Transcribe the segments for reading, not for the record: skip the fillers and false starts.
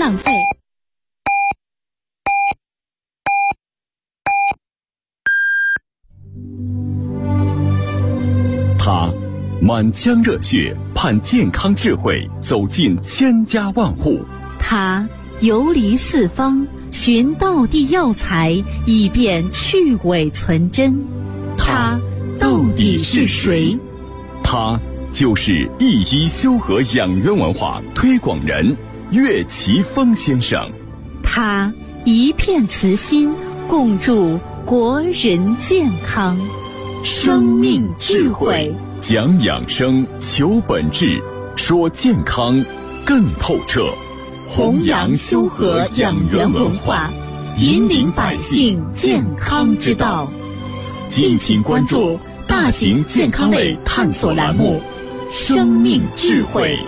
浪费。 他满腔热血盼健康智慧走进千家万户， 他游离四方寻道地药材，以便去伪存真。他到底是谁？ 他就是一一修和养元文化推广人岳奇峰先生。 他一片慈心，共筑国人健康。生命智慧， 讲养生，求本质，说健康更透彻。 弘扬修和养元文化，引领百姓健康之道。敬请关注大型健康类探索栏目《生命智慧》。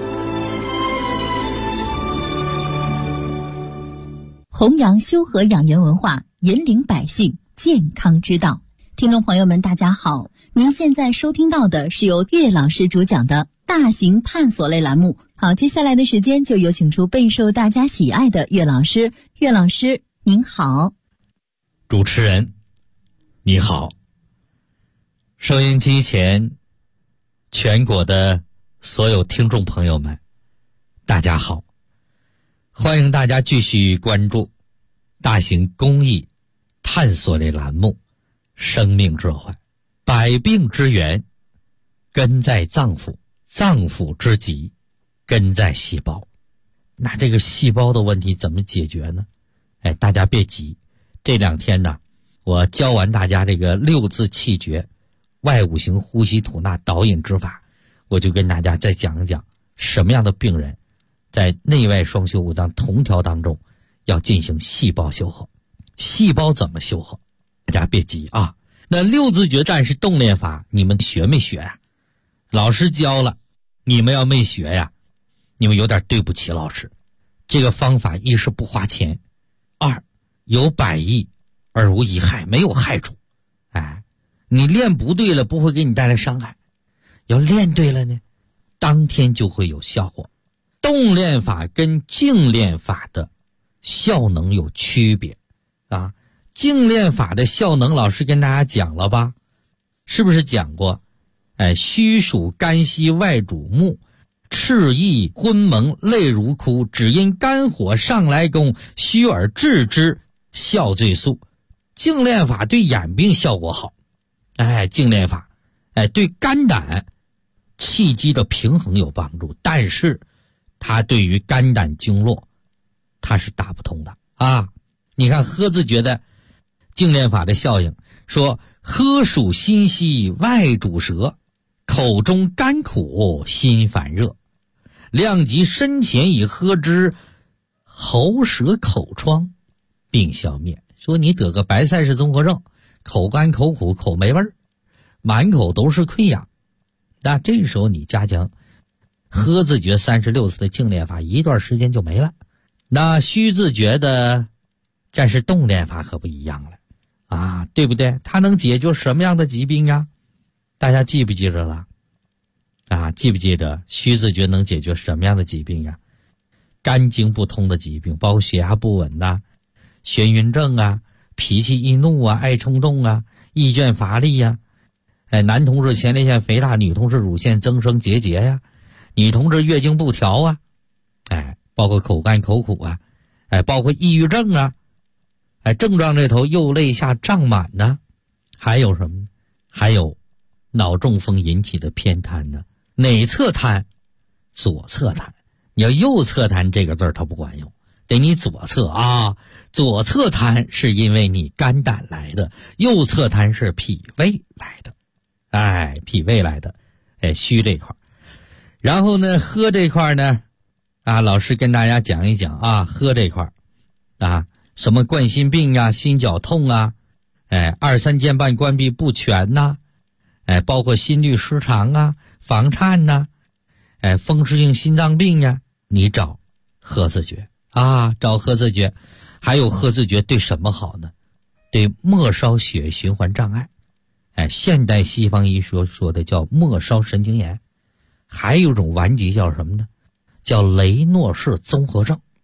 弘扬修和养元文化，引领百姓健康之道。听众朋友们，大家好，您现在收听到的是由岳老师主讲的大型探索类栏目。好，接下来的时间就有请出备受大家喜爱的岳老师。岳老师您好。 主持人你好，收音机前全国的所有听众朋友们大家好，欢迎大家继续关注大型公益探索类栏目生命智慧。百病之源根在脏腑，脏腑之疾根在细胞。那这个细胞的问题怎么解决呢？大家别急，这两天呢，我教完大家这个六字气诀外五行呼吸吐纳导引之法，我就跟大家再讲一讲什么样的病人在内外双修五脏同调当中要进行细胞修和。细胞怎么修和？大家别急啊。那六字诀战士动练法你们学没学呀？老师教了，你们要没学呀，你们有点对不起老师。这个方法一是不花钱，二有百益而无一害，没有害处。你练不对了不会给你带来伤害，要练对了呢，当天就会有效果。动练法跟静练法的效能有区别啊。静练法的效能老师跟大家讲了吧，是不是讲过？虚属肝息，外主目，赤意昏蒙，泪如哭，只因肝火上来攻，虚而治之，效最速。静练法对眼病效果好，静练法对肝胆气机的平衡有帮助，但是它对于肝胆经络它是打不通的啊。你看喝字诀的静练法的效应，说喝属心息，外主舌，口中甘苦，心烦热，量及身前以喝之，喉舌口疮并消灭。说你得个白塞氏综合症，口干口苦口没味儿，满口都是溃疡，那这时候你加强喝字诀36次的静练法，一段时间就没了。那虚字诀的战士动练法可不一样了啊，对不对？它能解决什么样的疾病啊？大家记不记着了？记不记着虚字诀能解决什么样的疾病呀？肝经不通的疾病，包括血压不稳呐、眩晕症啊、脾气易怒啊、爱冲动啊、易倦乏力呀、男同志前列腺肥大，女同志乳腺增生结节呀、女同志月经不调啊，包括口干口苦啊，包括抑郁症啊，症状这头右肋下胀满呢，还有什么呢？还有脑中风引起的偏瘫呢。哪侧瘫？左侧瘫。你要右侧瘫这个字它不管用，得你左侧啊。左侧瘫是因为你肝胆来的，右侧瘫是脾胃来的。脾胃来的，虚这块。然后呢，喝这块呢，老师跟大家讲一讲啊，喝这块什么冠心病啊、心绞痛啊、二三间瓣关闭不全呐、包括心律失常啊、房颤呐、风湿性心脏病呀、你找喝字诀找喝字诀。还有喝字诀对什么好呢？对末梢血液循环障碍，现代西方医学说的叫末梢神经炎。还有一种顽疾叫什么呢？叫雷诺氏综合症。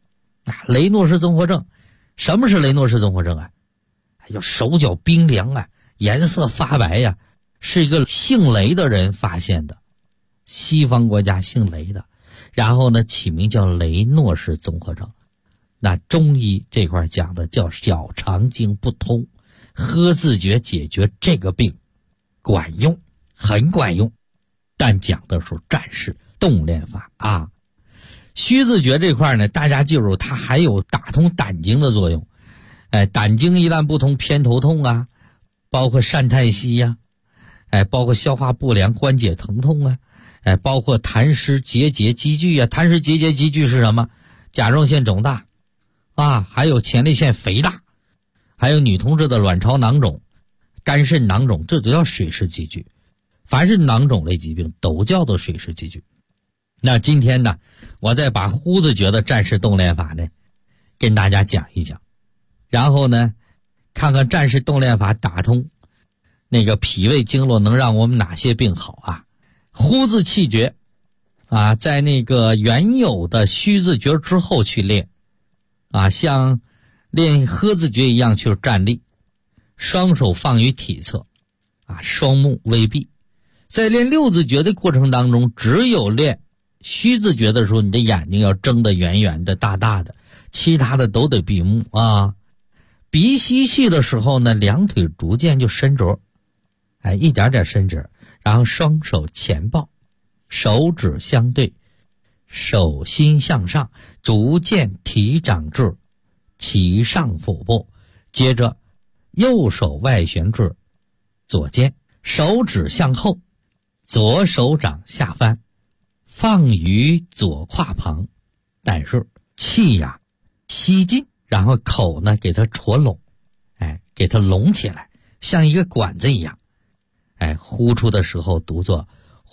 雷诺氏综合症，什么是雷诺氏综合症啊？就手脚冰凉啊，颜色发白呀，是一个姓雷的人发现的，西方国家姓雷的，然后呢起名叫雷诺氏综合症。那中医这块讲的叫小肠经不通，喝自觉解决这个病管用，很管用。但讲的是战士动练法啊。虚自觉这块呢，大家记住它还有打通胆经的作用。胆经一旦不通，偏头痛啊，包括疝太息呀，包括消化不良、关节疼痛啊，包括痰湿结节积聚啊。痰湿结节积聚是什么？甲状腺肿大啊，还有前列腺肥大，还有女同志的卵巢囊肿、肝肾囊肿，这都叫水湿积聚。凡是囊肿类疾病都叫做水湿积聚。那今天呢，我再把呼自觉的战士动练法呢跟大家讲一讲，然后呢看看战士动练法打通那个脾胃经络能让我们哪些病好啊。呼字气诀啊，在那个原有的虚字诀之后去练啊，像练喝字诀一样去站立，双手放于体侧啊，双目微闭。在练六字诀的过程当中，只有练虚字诀的时候，你的眼睛要睁得圆圆的大大的，其他的都得闭目啊。鼻吸气的时候呢，两腿逐渐就伸直，一点点伸直，然后双手前抱，手指相对，手心向上，逐渐提掌至其上腹部，接着右手外旋至左肩，手指向后，左手掌下翻，放于左胯旁，但是气呀吸进，然后口呢给它戳拢，给它拢起来，像一个管子一样，呼出的时候读作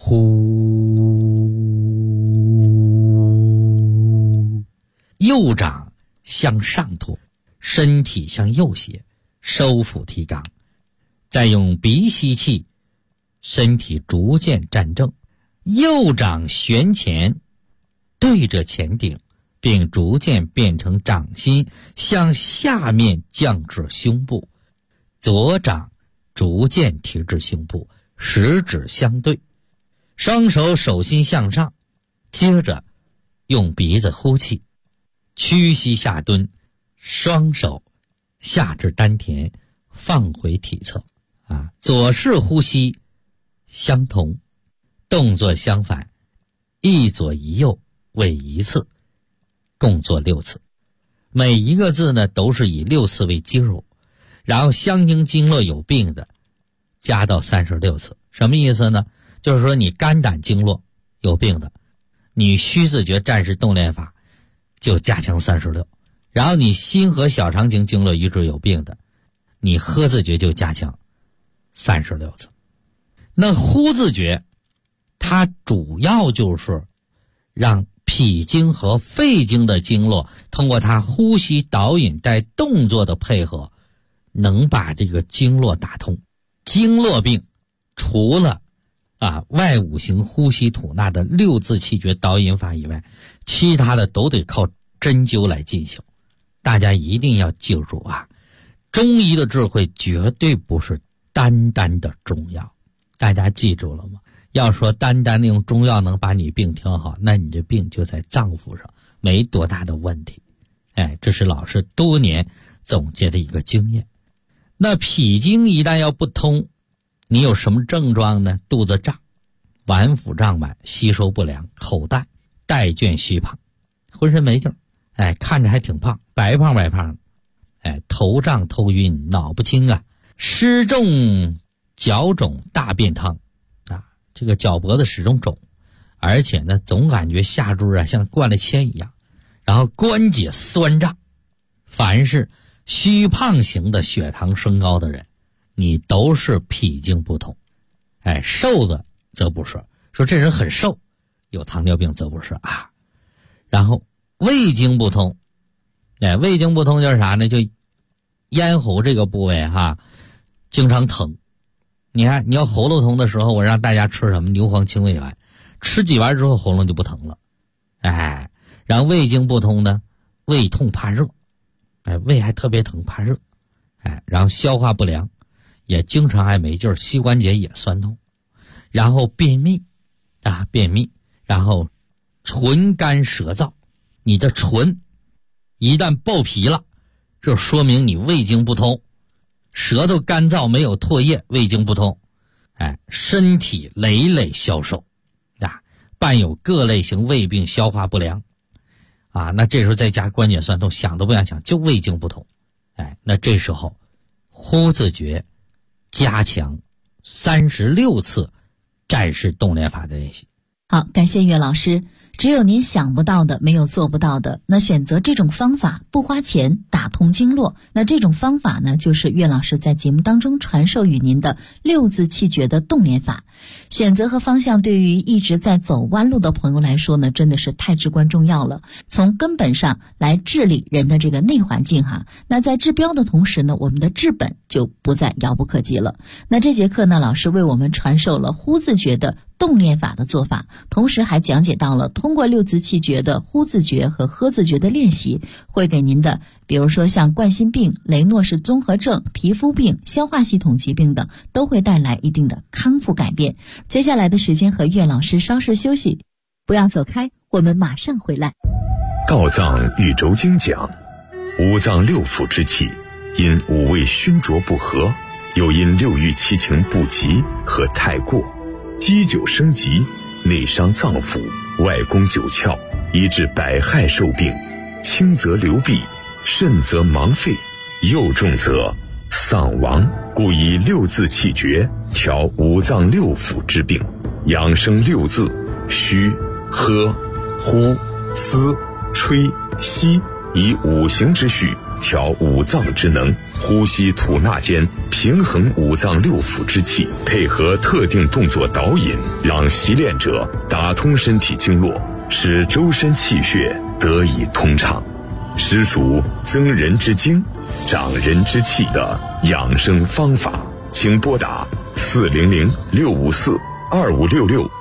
呼。右掌向上托，身体向右斜，收腹提肛，再用鼻吸气，身体逐渐站正，右掌旋前对着前顶，并逐渐变成掌心向下面降至胸部，左掌逐渐提至胸部，食指相对，双手手心向上，接着用鼻子呼气，屈膝下蹲，双手下至丹田，放回体侧左式呼吸相同，动作相反，一左一右为一次，共做6次。每一个字呢都是以6次为基数，然后相应经络有病的加到36次。什么意思呢？就是说你肝胆经络有病的，你虚自觉战士动练法就加强36，然后你心和小肠经经络一致有病的，你喝自觉就加强36次。那呼自觉它主要就是让脾经和肺经的经络通过它呼吸导引带动作的配合，能把这个经络打通。经络病除了外五行呼吸吐纳的6字气诀导引法以外，其他的都得靠针灸来进行。大家一定要记住中医的智慧绝对不是单单的中药，大家记住了吗？要说单单的用中药能把你病调好，那你这病就在脏腑上，没多大的问题。这是老师多年总结的一个经验。那脾经一旦要不通，你有什么症状呢？肚子胀，脘腹胀满，吸收不良，口淡，带倦虚胖，浑身没劲儿，看着还挺胖，白胖白胖的，头胀头晕，脑不清湿重脚肿，大便汤这个脚脖子始终肿，而且呢总感觉下肢像灌了铅一样，然后关节酸胀。凡是虚胖型的血糖升高的人，你都是脾经不通。瘦的则不是，说这人很瘦有糖尿病则不是然后胃经不通，胃经不通就是啥呢？就咽喉这个部位经常疼。你看你要喉咙疼的时候，我让大家吃什么？牛黄清胃丸，吃几丸之后喉咙就不疼了。然后胃经不通呢， 胃痛怕热，胃还特别疼怕热，然后消化不良，也经常还没劲儿，膝关节也酸痛，然后便秘，然后唇干舌燥，你的唇一旦爆皮了，这说明你胃经不通，舌头干燥没有唾液，胃经不通，身体累累消瘦，伴有各类型胃病、消化不良，那这时候再加关节酸痛，想都不想想，就胃经不通，那这时候呼字诀加强36次战士动练法的练习。 好，感谢岳老师。只有您想不到的，没有做不到的。那选择这种方法不花钱，打通经络，那这种方法呢，就是岳老师在节目当中传授与您的6字气诀的动练法。选择和方向对于一直在走弯路的朋友来说呢，真的是太至关重要了。从根本上来治理人的这个内环境那在治标的同时呢，我们的治本就不再遥不可及了。那这节课呢，老师为我们传授了呼字诀的动练法的做法，同时还讲解到了通过6字气诀的呼字诀和喝字诀的练习，会给您的比如说像冠心病、雷诺氏综合症、皮肤病、消化系统疾病等，都会带来一定的康复改变。接下来的时间和岳老师稍事休息，不要走开，我们马上回来。 道藏宇宙经讲，五脏六腑之气因五味熏浊不和，又因六欲七情不及和太过，积久生疾，内伤脏腑，外攻九窍，以致百害受病，轻则流弊，甚则盲废，又重则丧亡。故以6字气诀调五脏六腑之病，养生6字：虚、喝、呼、思、吹、吸，以五行之序调五脏之能，呼吸吐纳间平衡五脏六腑之气，配合特定动作导引，让习练者打通身体经络，使周身气血得以通畅，实属增人之精、长人之气的养生方法。请拨打400-654-2566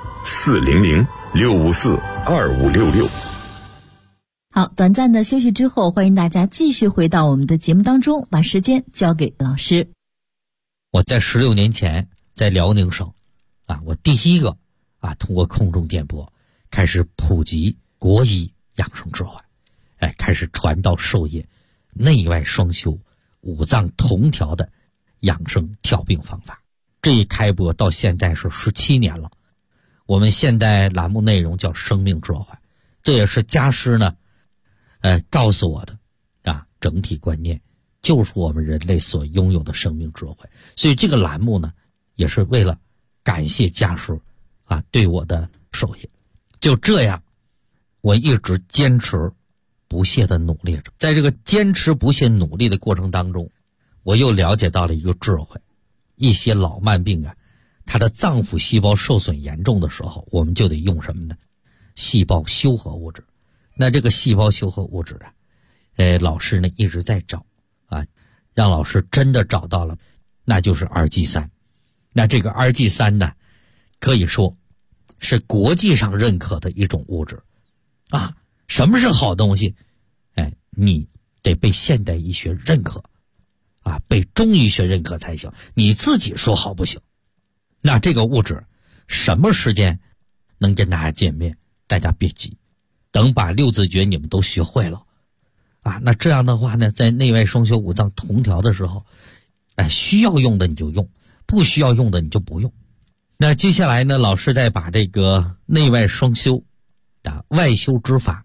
400-654-2566。 好，短暂的休息之后，欢迎大家继续回到我们的节目当中，把时间交给老师。 我在16年前在辽宁省我第一个通过空中电波开始普及国医养生智慧，开始传道授业，内外双修、五脏同调的养生调病方法。这一开播到现在是17年了。我们现在栏目内容叫生命智慧，这也是家师呢告诉我的整体观念，就是我们人类所拥有的生命智慧。所以这个栏目呢，也是为了感谢家师对我的授业。就这样，我一直坚持不懈的努力着。在这个坚持不懈努力的过程当中，我又了解到了一个智慧。一些老慢病它的脏腑细胞受损严重的时候，我们就得用什么呢？细胞修合物质。那这个细胞修合物质老师呢一直在找让老师真的找到了，那就是 RG3。那这个 RG3 呢，可以说是国际上认可的一种物质什么是好东西？你得被现代医学认可被中医学认可才行，你自己说好不行。那这个物质什么时间能跟大家见面？大家别急，等把6字诀你们都学会了那这样的话呢，在内外双修、五脏同调的时候需要用的你就用，不需要用的你就不用。那接下来呢，老师再把这个内外双修外修之法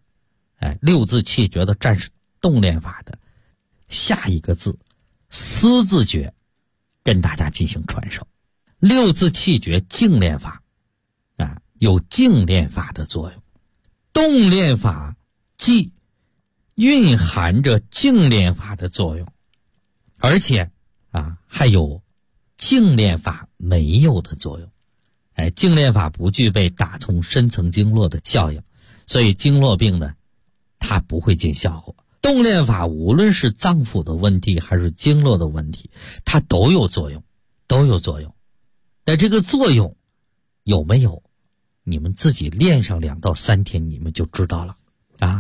6字气诀的战士动练法的下一个字思字诀跟大家进行传授。6字气诀静练法有静练法的作用，动练法既蕴含着静练法的作用，而且还有静练法没有的作用。静练法不具备打通深层经络的效应，所以经络病呢它不会见效果。动练法无论是脏腑的问题还是经络的问题，它都有作用。但这个作用有没有，你们自己练上2到3天你们就知道了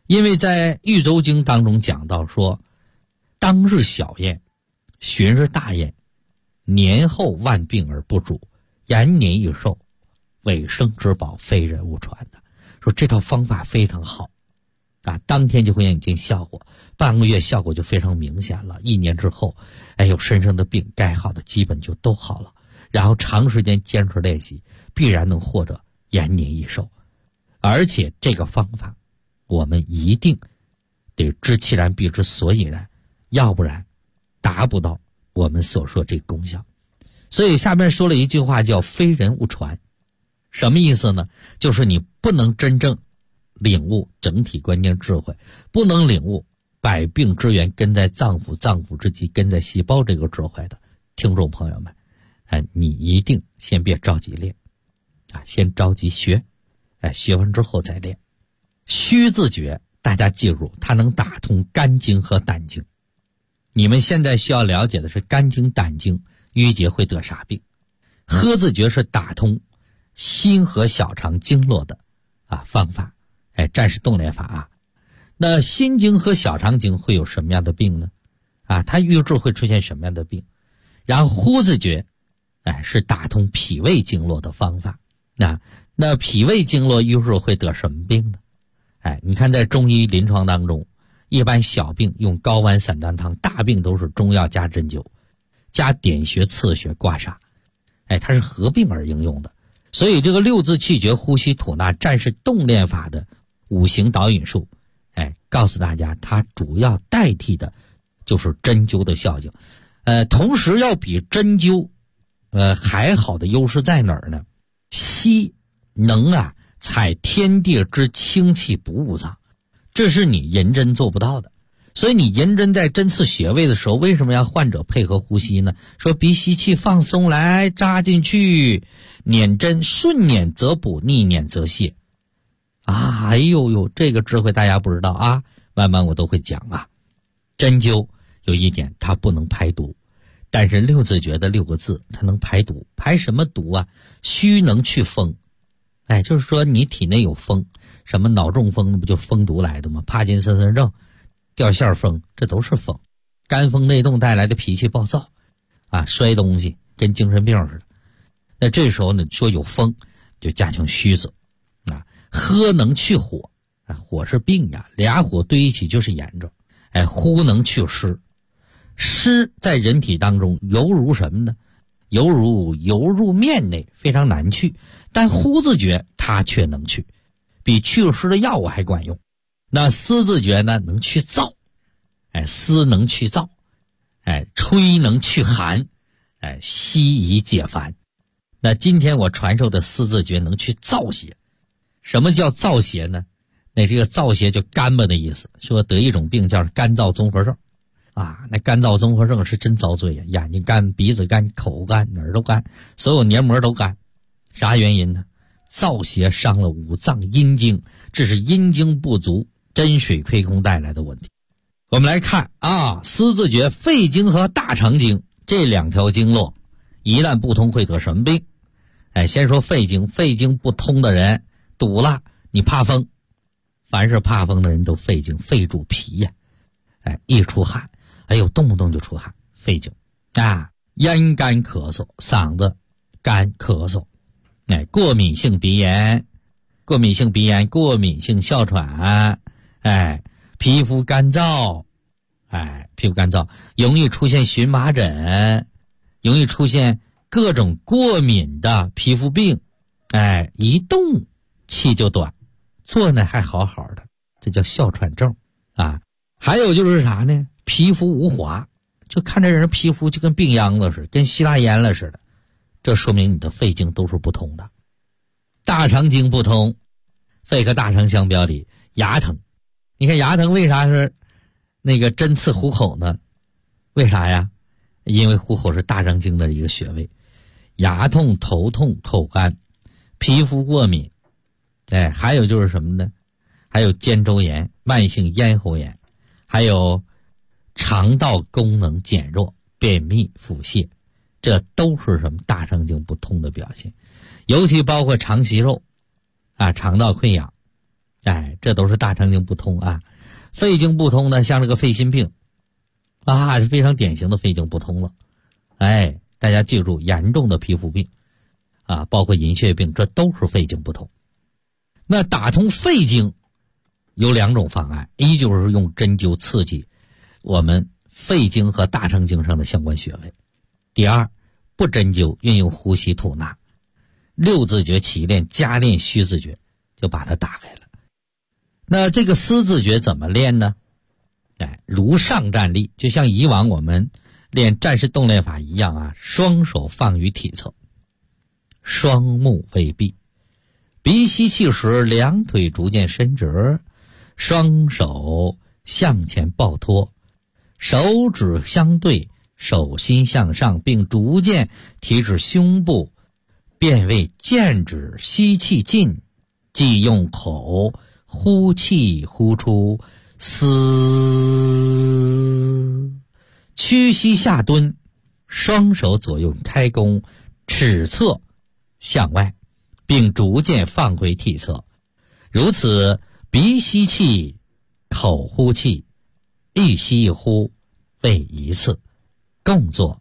因为在《豫州经》当中讲到说，当日小宴，旬日大宴，年后万病而不主，延年益寿，尾生之宝，非人勿传的。说这套方法非常好啊，当天就会眼见效果，半个月效果就非常明显了。1年之后，有身上的病该好的基本就都好了。然后长时间坚持练习，必然能获得延年益寿。而且这个方法，我们一定得知其然必知所以然，要不然达不到我们所说这个功效。所以下面说了一句话叫非人勿传。什么意思呢？就是你不能真正领悟整体关键智慧，不能领悟百病之源根在脏腑，脏腑之基根在细胞这个智慧的听众朋友们，你一定先别着急练先着急学，学完之后再练。虚字诀大家记住，它能打通肝经和胆经。你们现在需要了解的是肝经胆经淤结会得啥病。呵字诀是打通心和小肠经络的方法，战士动练法啊。那心经和小肠经会有什么样的病呢？它瘀滞会出现什么样的病？然后呼字诀是打通脾胃经络的方法。那脾胃经络瘀滞会得什么病呢？你看在中医临床当中，一般小病用高丸散丹汤，大病都是中药加针灸加点穴刺穴刮痧，它是合并而应用的。所以这个6字气诀呼吸吐纳战士动练法的5行导引术，告诉大家它主要代替的就是针灸的效应。同时要比针灸还好的优势在哪儿呢？吸能采天地之清气补五脏，这是你银针做不到的。所以你银针在针刺穴位的时候，为什么要患者配合呼吸呢？说鼻吸气放松来，扎进去，捻针，顺捻则补，逆捻则泻这个智慧大家不知道啊，慢慢我都会讲针灸有一点它不能排毒，但是6字诀的6个字它能排毒。排什么毒虚能去风，就是说你体内有风，什么脑中风不就风毒来的吗？帕金森症、掉线风，这都是风。肝风内动带来的脾气暴躁摔东西跟精神病似的。那这时候呢，说有风就加强虚字喝能去火，火是病俩火堆一起就是炎症。呼能去湿，湿在人体当中犹如什么呢？犹如面内，非常难去。但呼字诀它却能去，比祛湿的药物还管用。那思字诀呢，能去燥，思能去燥，吹能去寒，息以解烦。那今天我传授的思字诀能去燥邪。什么叫燥邪呢？那这个燥邪就干巴的意思，说得一种病叫干燥综合症那干燥综合症是真遭罪眼睛干，鼻子干，口干，哪儿都干，所有黏膜都干。啥原因呢？燥邪伤了五脏阴经，这是阴经不足，真水亏空带来的问题。我们来看思字诀肺经和大肠经这2条经络一旦不通会得什么病？先说肺经。肺经不通的人堵了，你怕风，凡是怕风的人都肺经，肺主脾一出汗，动不动就出汗，肺经咽干咳嗽，嗓子干咳嗽，过敏性鼻炎，过敏性哮喘，皮肤干燥，容易出现荨麻疹，容易出现各种过敏的皮肤病，一动气就短，坐呢还好好的，这叫哮喘症还有就是啥呢？皮肤无华，就看这人皮肤就跟病秧子似的，跟希腊烟了似的，这说明你的肺经都是不通的。大肠经不通，肺和大肠相表里，牙疼。你看牙疼为啥是那个针刺虎口呢？为啥呀？因为虎口是大肠经的一个穴位。牙痛、头痛、口干、皮肤过敏，还有就是什么呢？还有肩周炎、慢性咽喉炎，还有肠道功能减弱、便秘、腹泻，这都是什么大肠经不通的表现。尤其包括肠息肉肠道溃疡这都是大肠经不通啊。肺经不通呢，像这个肺心病啊，是非常典型的肺经不通了。大家记住，严重的皮肤病啊，包括银屑病，这都是肺经不通。那打通肺经有2种方案，一就是用针灸刺激我们肺经和大肠经上的相关穴位，第二不针灸，运用呼吸吐纳，6字诀起练加练虚字诀，就把它打开了。那这个丝字诀怎么练呢？如上站立，就像以往我们练战士动练法一样啊，双手放于体侧，双目微闭，鼻吸气时2腿逐渐伸直，双手向前抱托，手指相对，手心向上，并逐渐提至胸部，变为剑指吸气进，即用口呼气呼出，嘶，屈膝下蹲，双手左右开弓，尺侧向外，并逐渐放回体侧。如此鼻吸气，口呼气，一吸一呼为1次，共做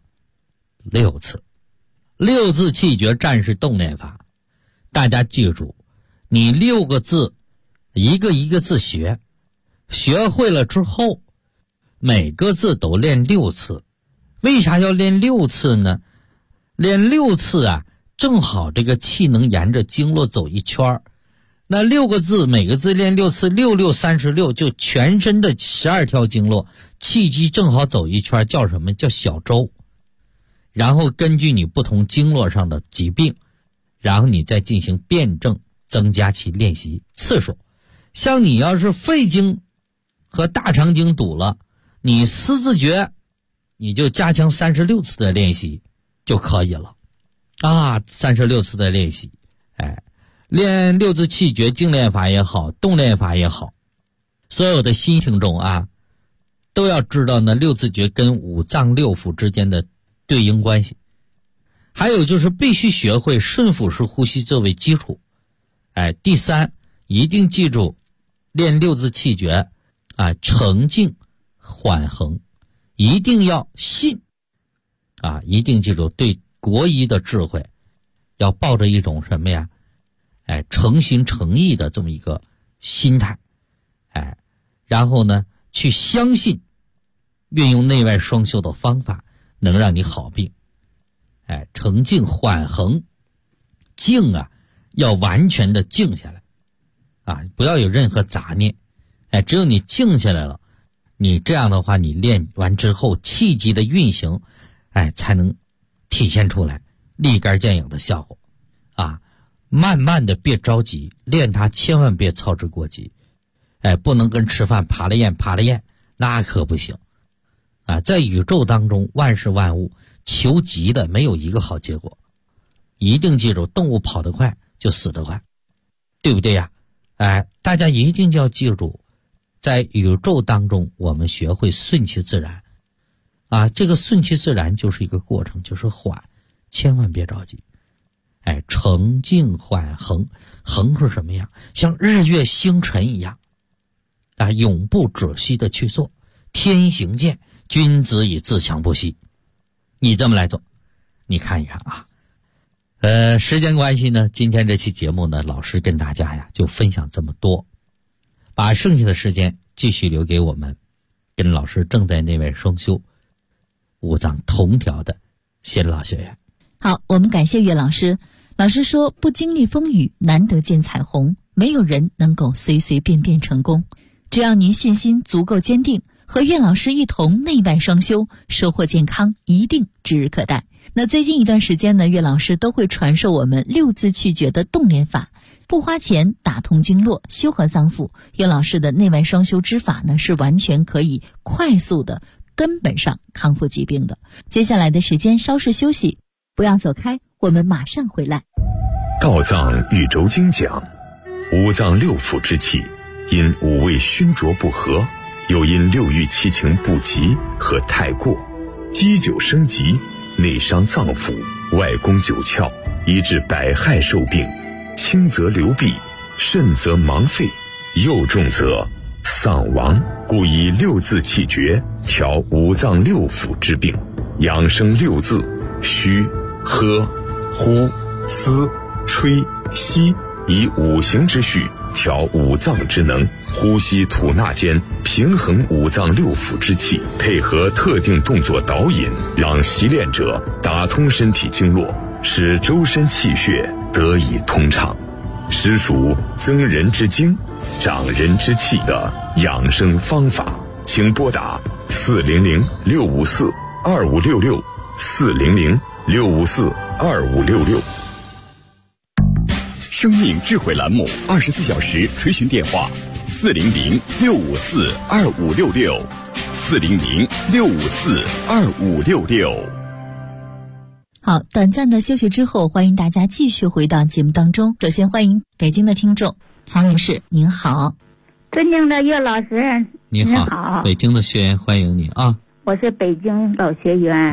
6次。6字气诀战士动练法，大家记住，你6个字一个一个字学会了之后，每个字都练6次。为啥要练6次呢？练6次啊，正好这个气能沿着经络走一圈，那6个字每个字练6次，6 6 36，就全身的12条经络气机正好走一圈，叫什么？叫小周。然后根据你不同经络上的疾病，然后你再进行辩证，增加其练习次数。像你要是肺经和大肠经堵了，你丝字诀你就加强36次的练习就可以了啊，36次的练习。练6字气诀静练法也好，动练法也好，所有的新听众啊，都要知道呢6字诀跟5脏6腑之间的对应关系。还有就是必须学会顺腹式呼吸作为基础。第3，一定记住练6字气诀啊，沉静缓衡，一定要信啊，一定记住对国医的智慧要抱着一种什么呀？诚心诚意的这么一个心态，然后呢，去相信运用内外双修的方法能让你好病。沉静缓衡，静啊，要完全的静下来啊，不要有任何杂念。只有你静下来了，你这样的话，你练完之后气机的运行，才能体现出来立竿见影的效果啊。慢慢的，别着急，练它千万别操之过急。不能跟吃饭爬了咽，那可不行啊。在宇宙当中，万事万物求急的没有一个好结果，一定记住，动物跑得快就死得快，对不对呀？大家一定要记住，在宇宙当中我们学会顺其自然啊，这个顺其自然就是一个过程，就是缓，千万别着急。沉静缓衡，衡是什么样？像日月星辰一样啊，永不止息的去做。天行健，君子以自强不息。你这么来做，你看一看啊。时间关系呢，今天这期节目呢，老师跟大家呀就分享这么多，把剩下的时间继续留给我们跟老师正在内外双修5脏同调的新老学员。 好，我们感谢岳老师。老师说，不经历风雨，难得见彩虹，没有人能够随随便便成功。只要您信心足够坚定，和岳老师一同内外双修，收获健康一定指日可待。那最近一段时间呢，岳老师都会传授我们6字气诀的动练法，不花钱打通经络，修合脏腑。岳老师的内外双修之法呢，是完全可以快速的根本上康复疾病的。接下来的时间稍事休息，不要走开，我们马上回来。 道藏宇轴经讲，5脏6腑之气，因5味熏浊不和，又因6欲7情不及和太过，积久生疾，内伤脏腑，外攻九窍，以致百害受病，轻则流弊，甚则盲肺， 又重则丧亡，故以六字气诀调五脏六腑之病，养生六字：虚、喝、呼、思、吹、吸，以五行之序调五脏之能，呼吸吐纳间平衡五脏六腑之气，配合特定动作导引，让习练者打通身体经络，使周身气血得以通畅，实属增人之精、长人之气的养生方法。请拨打400-654-2566 400-654-2566。 生命智慧栏目24小时垂询电话400-654-2566 400-654-2566。 好，短暂的休息之后，欢迎大家继续回到节目当中。首先欢迎北京的听众曹女士，您好。 尊敬的岳老师， 您好，北京的学员欢迎你啊！ 我是北京老学员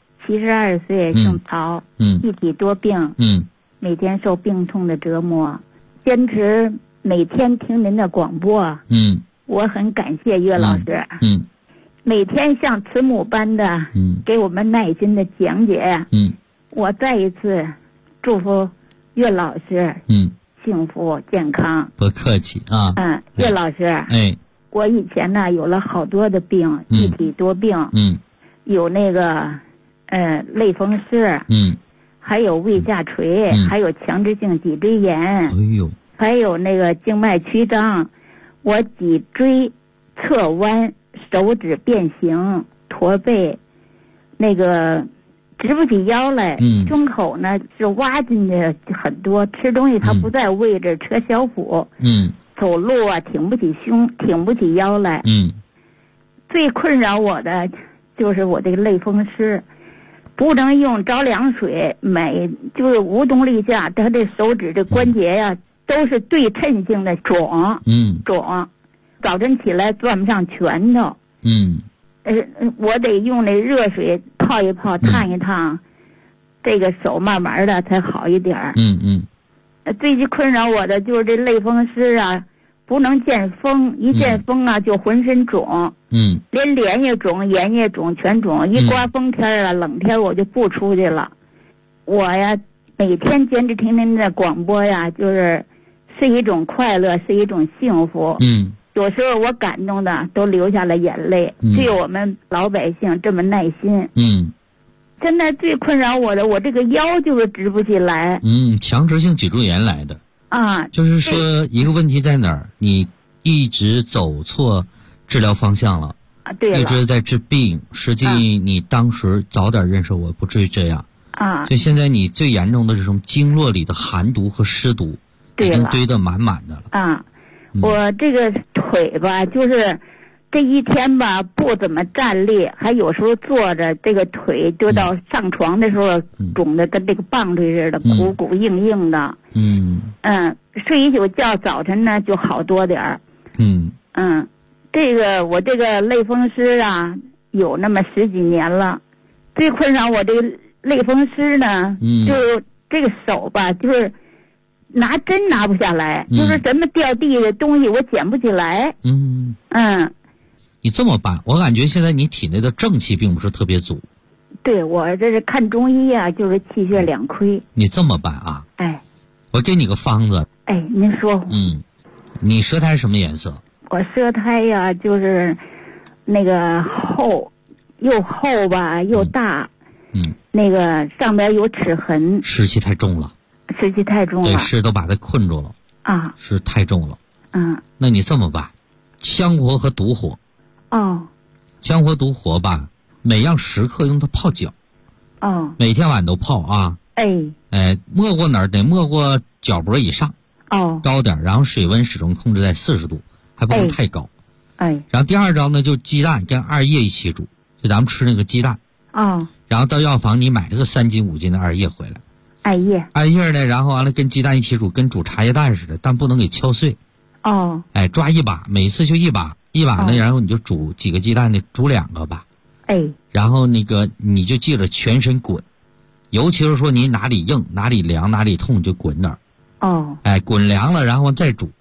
，72岁，姓曹，一体多病，每天受病痛的折磨，坚持每天听您的广播，我很感谢岳老师，每天像慈母般的，给我们耐心的讲解，我再一次祝福岳老师，幸福健康。 不客气啊。 岳老师，我以前呢有了好多的病，一体多病，有那个类风湿，还有胃下垂，还有强直性脊椎炎，还有那个静脉曲张，我脊椎侧弯，手指变形，驼背，那个直不起腰来，胸口呢是挖进去很多，吃东西它不在位置，扯小腹，走路啊挺不起胸，挺不起腰来，最困扰我的就是我这个类风湿，不能用着凉水，就是无动力下，他这手指这关节呀，都是对称性的肿，早晨起来攥不上拳头，我得用那热水泡一泡，烫一烫，这个手慢慢的才好一点。最困扰我的就是这类风湿啊，不能见风，一见风啊就浑身肿，连脸也肿，眼也肿，全肿。一刮风天啊，冷天我就不出去了。我呀，每天坚持听您的广播呀，是一种快乐，是一种幸福。有时候我感动的都流下了眼泪，只有我们老百姓这么耐心。现在最困扰我的，我这个腰就是直不起来。 强直性脊柱炎来的啊， 就是说一个问题在哪儿？你一直走错治疗方向了啊，对了， 一直在治病，实际你当时早点认识我，不至于这样啊。 所以现在你最严重的这种经络里的寒毒和湿毒已经堆得满满的了啊。我这个腿吧，就是这一天吧不怎么站立，还有时候坐着，这个腿就到上床的时候肿的跟这个棒槌似的，鼓鼓硬硬的。睡一宿觉，早晨呢就好多点儿。这个我这个类风湿啊，有那么10几年了。最困扰我这个类风湿呢，就这个手吧，就是拿针拿不下来，就是什么掉地的东西我捡不起来。 你这么办，我感觉现在你体内的正气并不是特别足。 对，我这是看中医啊，就是气血两亏。 你这么办啊？我给你个方子。 您说。 你舌苔什么颜色？ 我舌苔呀，就是那个厚，又厚吧，又大。那个上边有齿痕。湿气太重了。对，湿都把它困住了啊，湿太重了。那你这么办，羌活和独活。羌活独活吧，每样10克用它泡脚。每天晚都泡啊。没过哪儿得没过脚脖以上。高点，然后水温始终控制在40度，还不能太高。然后第二招呢，就鸡蛋跟2叶一起煮，就咱们吃那个鸡蛋。然后到药房你买这个3斤5斤的2叶回来。2叶呢，然后完了跟鸡蛋一起煮，跟煮茶叶蛋似的，但不能给敲碎。抓一把，每次就一把呢，然后你就煮几个鸡蛋呢，煮2个吧。然后那个你就记着全身滚，尤其是说你哪里硬哪里凉哪里痛就滚哪儿。滚凉了然后再煮，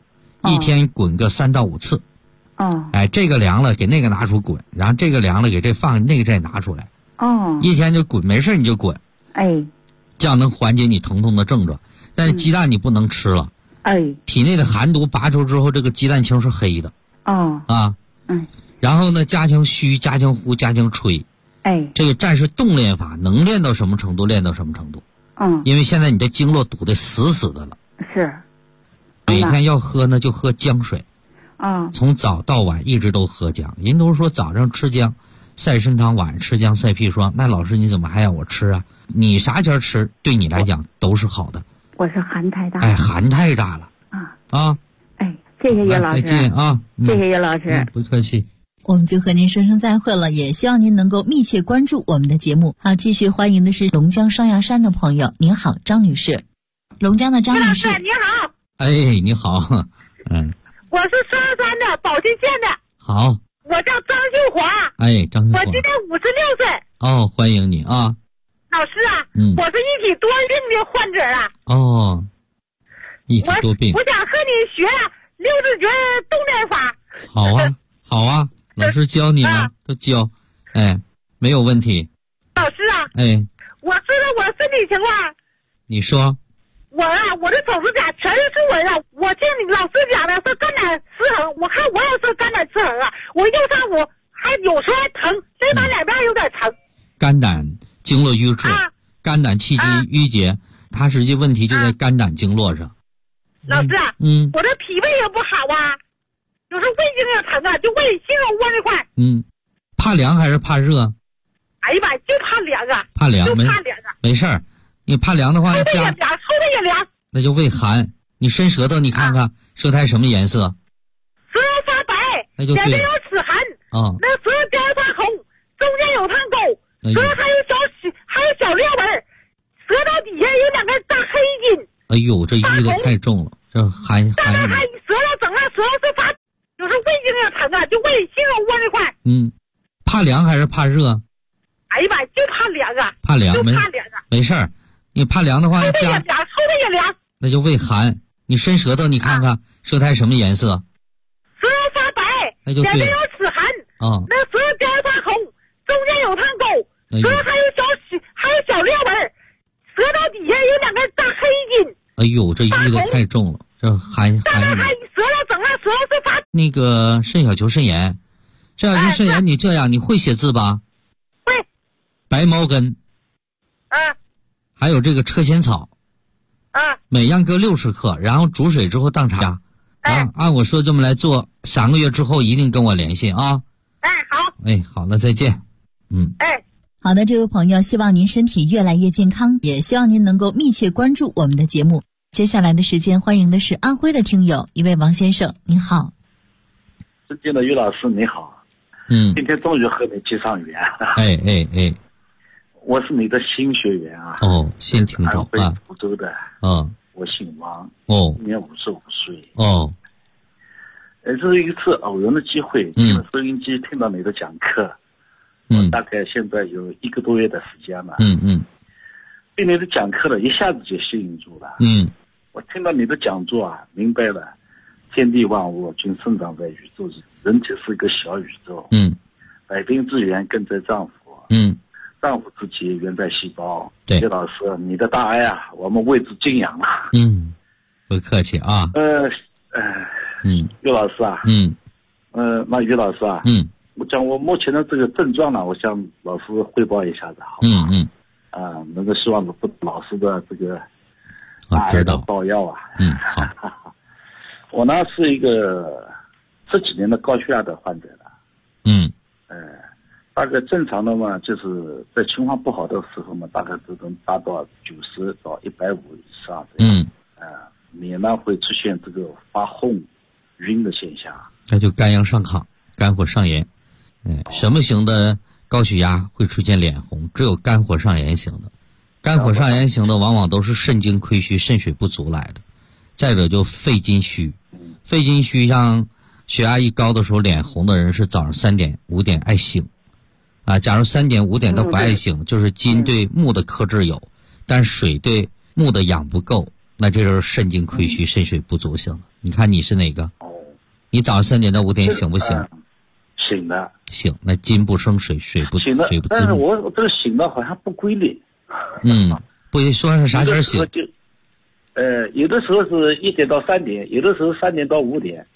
一天滚个3到5次。哎，这个凉了给那个拿出滚，然后这个凉了给这放那个再拿出来。一天就滚，没事你就滚。这样能缓解你疼痛的症状。但是鸡蛋你不能吃了。体内的寒毒拔出之后，这个鸡蛋清是黑的。然后呢，加强虚，加强呼，加强吹。这个战是动练法，能练到什么程度练到什么程度。因为现在你的经络堵得死死的了。 是。 每天要喝呢就喝姜水。从早到晚一直都喝姜。人都说早上吃姜晒参汤，晚上吃姜晒砒霜。那老师你怎么还让我吃啊？你啥前吃对你来讲都是好的。 我是寒太大。 寒太大了。 谢谢叶老师。 再见啊！ 谢谢叶老师。 不客气。 我们就和您说声再会了，也希望您能够密切关注我们的节目。好，继续欢迎的是龙江双鸭山的朋友。您好，张女士。龙江的张女士。 你好。 你好。 我是双鸭山的保定县的。 好。 我叫张秀华。 张秀华。 我今年56岁。 欢迎你啊。 老师啊，我是一体多病的患者啊。 一体多病。 我想和你学六字诀动练法。 好啊，老师教你了，都教。没有问题。 老师啊。我知道我身体情况。你说。 我的手指甲全是纹啊！我听你老师讲的是肝胆失衡，我看我也是肝胆失衡啊！我右上腹还有时候还疼，肩膀两边有点疼。 肝胆经络瘀滞，肝胆气机郁结，它实际问题就在肝胆经络上。 老师啊，我这脾胃也不好啊，有时候胃经也疼啊，就胃心口窝那块。 怕凉还是怕热？ 哎呀妈，就怕凉啊！ 怕凉，没事儿。你怕凉的话， 后背也凉，后背也凉， 那就胃寒。你伸舌头，你看看舌苔什么颜色？ 舌头发白， 那就对。 脸上有齿痕，那舌头边发红，中间有烫沟，舌头还有小裂纹，舌头底下有2根大黑筋。 哎呦，这淤的太重了，这寒。 但是还舌头整个舌头是发，有时候胃经也疼啊，就胃心口窝那块。 怕凉还是怕热？ 哎呀妈，就怕凉啊！ 怕凉，没事儿。你怕凉的话， 后背也凉，后背也凉， 那就胃寒。你伸舌头，你看看舌苔什么颜色？ 舌头发白， 那就对。 脸上有齿痕，那舌头边发红，中间有烫沟，舌头还有小裂纹，舌头底下有2根大黑筋。 哎呦，这淤的太重了，这寒。 但是还舌头整个舌头是发。 那个肾小球肾炎，你这样你会写字吧？ 会。 白茅根。还有这个车前草，每样各60克，然后煮水之后当茶，按我说这么来做，3个月之后一定跟我联系啊。 好。 好了，再见。 好的，这位朋友，希望您身体越来越健康，也希望您能够密切关注我们的节目。接下来的时间，欢迎的是安徽的听友，一位王先生，您好。 尊敬的于老师，你好。今天终于和你结上缘了。我是你的新学员啊！ 新听众啊， 安徽福州的。我姓王。今年55岁。这是一次偶然的机会，听了收音机，听到你的讲课。我大概现在有1个多月的时间了。被你的讲课了，一下子就吸引住了。我听到你的讲座啊，明白了，天地万物均生长在宇宙里，人体是一个小宇宙。百病之源根在脏腑。脏腑之结源在细胞。 对， 叶老师，你的大爱啊，我们为之敬仰了。 不客气啊。 于老师啊。那于老师啊。我讲我目前的这个症状呢，我向老师汇报一下子，好吗？能够希望老师的这个知道报药啊。 好。 我呢是一个这几年的高血压的患者了。大概正常的嘛，就是在情况不好的时候嘛，大概都能达到90到150以上这样。脸呢会出现这个发红、晕的现象。 那就肝阳上亢、肝火上炎。什么型的高血压会出现脸红？只有肝火上炎型的。肝火上炎型的往往都是肾精亏虚、肾水不足来的。再者就肺金虚。肺金虚像血压一高的时候脸红的人是早上3点、5点爱醒。假如3点、5点都不爱醒，就是金对木的克制有，但水对木的养不够， 那这就是肾精亏虚、肾水不足型的。你看你是哪个？你早上3点到5点醒不醒？ 醒的。 醒，那金不生水，水不醒的。 水不但是我这个醒的好像不规律。 不说是啥点醒？ 有的时候是1点到3点，有的时候3点到5点。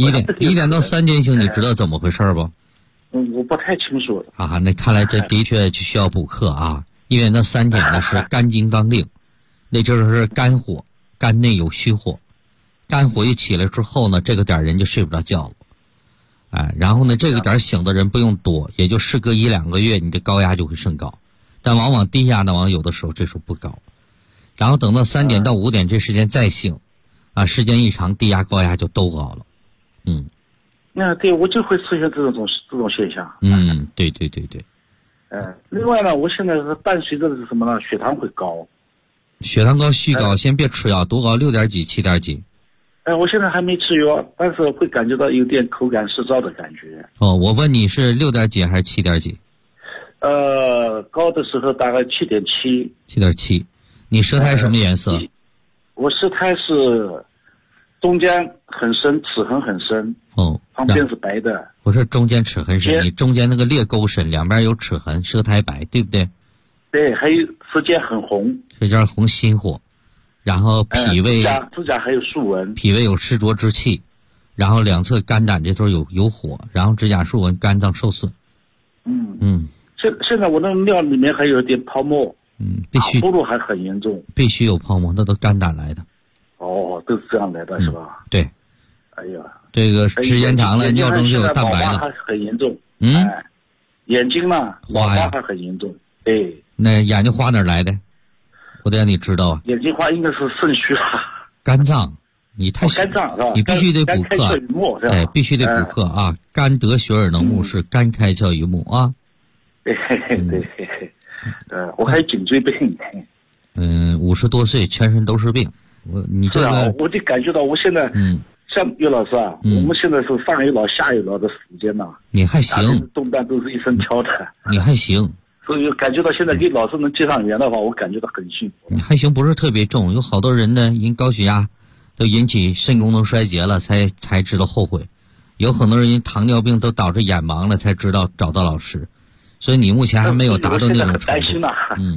1点到3点醒，你知道怎么回事不？ 我不太清楚。 那看来这的确就需要补课啊。1点到3点呢是肝经刚令，那就是肝火，肝内有虚火，肝火一起来之后呢，这个点人就睡不着觉了。然后呢，这个点醒的人不用多，也就事隔1-2个月，你的高压就会升高。但往往低压呢，有的时候这时候不高。然后等到3点到5点这时间再醒，时间一长，低压高压就都高了。 对，我就会出现这种现象。 对。 另外呢，我现在是伴随着是什么呢？血糖会高。 血糖高、虚高，先别吃药，多高？6点几、7点几？ 我现在还没吃药，但是会感觉到有点口干舌燥的感觉。 我问你是6点几还是7点几？ 高的时候大概7.7。 7.7。你舌苔什么颜色？ 我舌苔是中间很深，齿痕很深。旁边是白的。 不是中间齿痕深，你中间那个裂沟深，两边有齿痕，舌苔白，对不对？ 对，还有舌尖很红。 舌尖红，心火。然后脾胃， 指甲还有竖纹。 脾胃有湿浊之气，然后两侧肝胆这头有火，然后指甲竖纹，肝脏受损。 现在我那尿里面还有点泡沫。 必须。 呼噜还很严重。 必须有泡沫，那都肝胆来的。 都是这样来的，是吧？ 对。 哎呀， 这个时间长了，尿中就有蛋白了。 还很严重。眼睛呢， 花呀还很严重。对。 那眼睛花哪来的？我得让你知道啊。 眼睛花应该是肾虚了。 肝脏，你太肝脏是吧？ 你必须得补课。必须得补课啊！肝得血而能目，是肝开窍于目啊。 对。我还有颈椎病。 50多岁，全身都是病。你这个， 我就感觉到我现在，像岳老师啊，我们现在是上有老下有老的时间呐。 你还行， 重担都是一身挑的。 你还行， 所以感觉到现在跟老师能接上缘的话，我感觉到很幸福。 你还行，不是特别重，有好多人呢，因高血压都引起肾功能衰竭了，才知道后悔。有很多人因糖尿病都导致眼盲了，才知道找到老师。所以你目前还没有达到那种程度。 担心呐。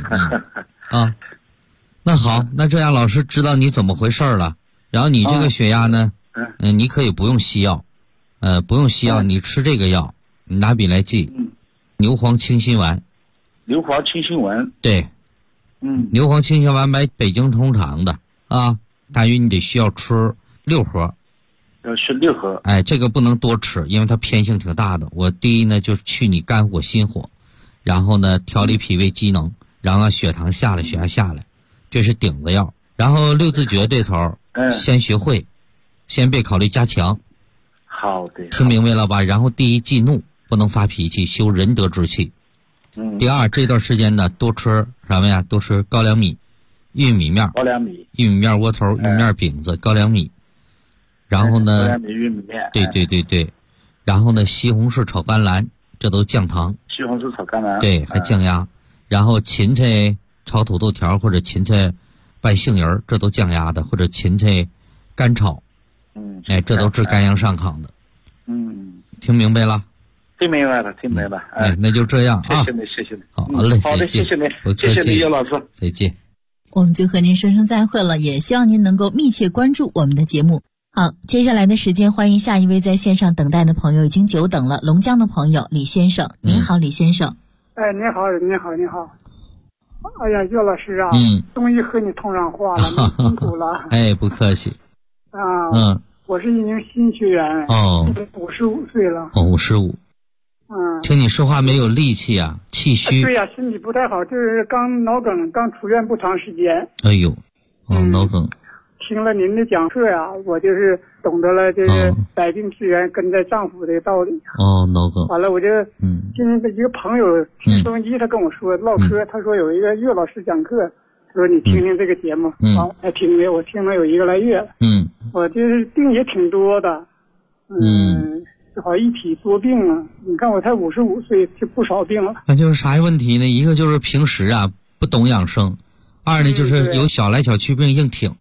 那好，那这样老师知道你怎么回事了。然后你这个血压呢，你可以不用西药，不用西药，你吃这个药，你拿笔来记。牛黄清心丸。 牛黄清心丸。 对。牛黄清心丸买北京通厂的大约你得需要吃6盒。 要吃6盒。 这个不能多吃，因为它偏性挺大的。我第一呢就是去你肝火心火，然后呢调理脾胃机能，然后血糖下来，血压下来。这是顶子药，然后6字诀这头，先学会，先别考虑加强。 好的。 听明白了吧？然后第一，忌怒，不能发脾气，修仁德之气。第二，这段时间呢，多吃什么呀？多吃高粱米、玉米面、玉米面窝头、玉米面饼子、高粱米。然后呢？ 高粱米、玉米面。 对。然后呢，西红柿炒甘蓝，这都降糖。 西红柿炒甘蓝。 对，还降压。然后芹菜炒土豆条或者芹菜拌杏仁，这都降压的，或者芹菜干炒，这都治肝阳上亢的。听明白了？ 听明白了。 那就这样啊。 谢谢你。 好嘞， 好的，谢谢您，谢谢您，岳老师， 再见。 我们就和您说声再会了，也希望您能够密切关注我们的节目。好，接下来的时间，欢迎下一位在线上等待的朋友，已经久等了，龙江的朋友李先生。您好，李先生。 你好。哎呀，岳老师啊，终于和你通上话了，你辛苦了。 不客气。 我是一名新学员。55岁了。 55。听你说话没有力气啊，气虚。 对呀，身体不太好，就是脑梗，刚出院不长时间。 哎呦，脑梗。 听了您的讲课呀，我就是懂得了这个百病之源根在脏腑这个道理。 脑梗。 完了，我就今天一个朋友听收音机，他跟我说唠嗑，他说有一个岳老师讲课，说你听听这个节目，我才听的，我听了有1个来月了。我就是病也挺多的，正好一体多病了。你看我才55岁，就不少病了。 那就是啥问题呢？一个就是平时不懂养生，二呢就是有小来小去病硬挺。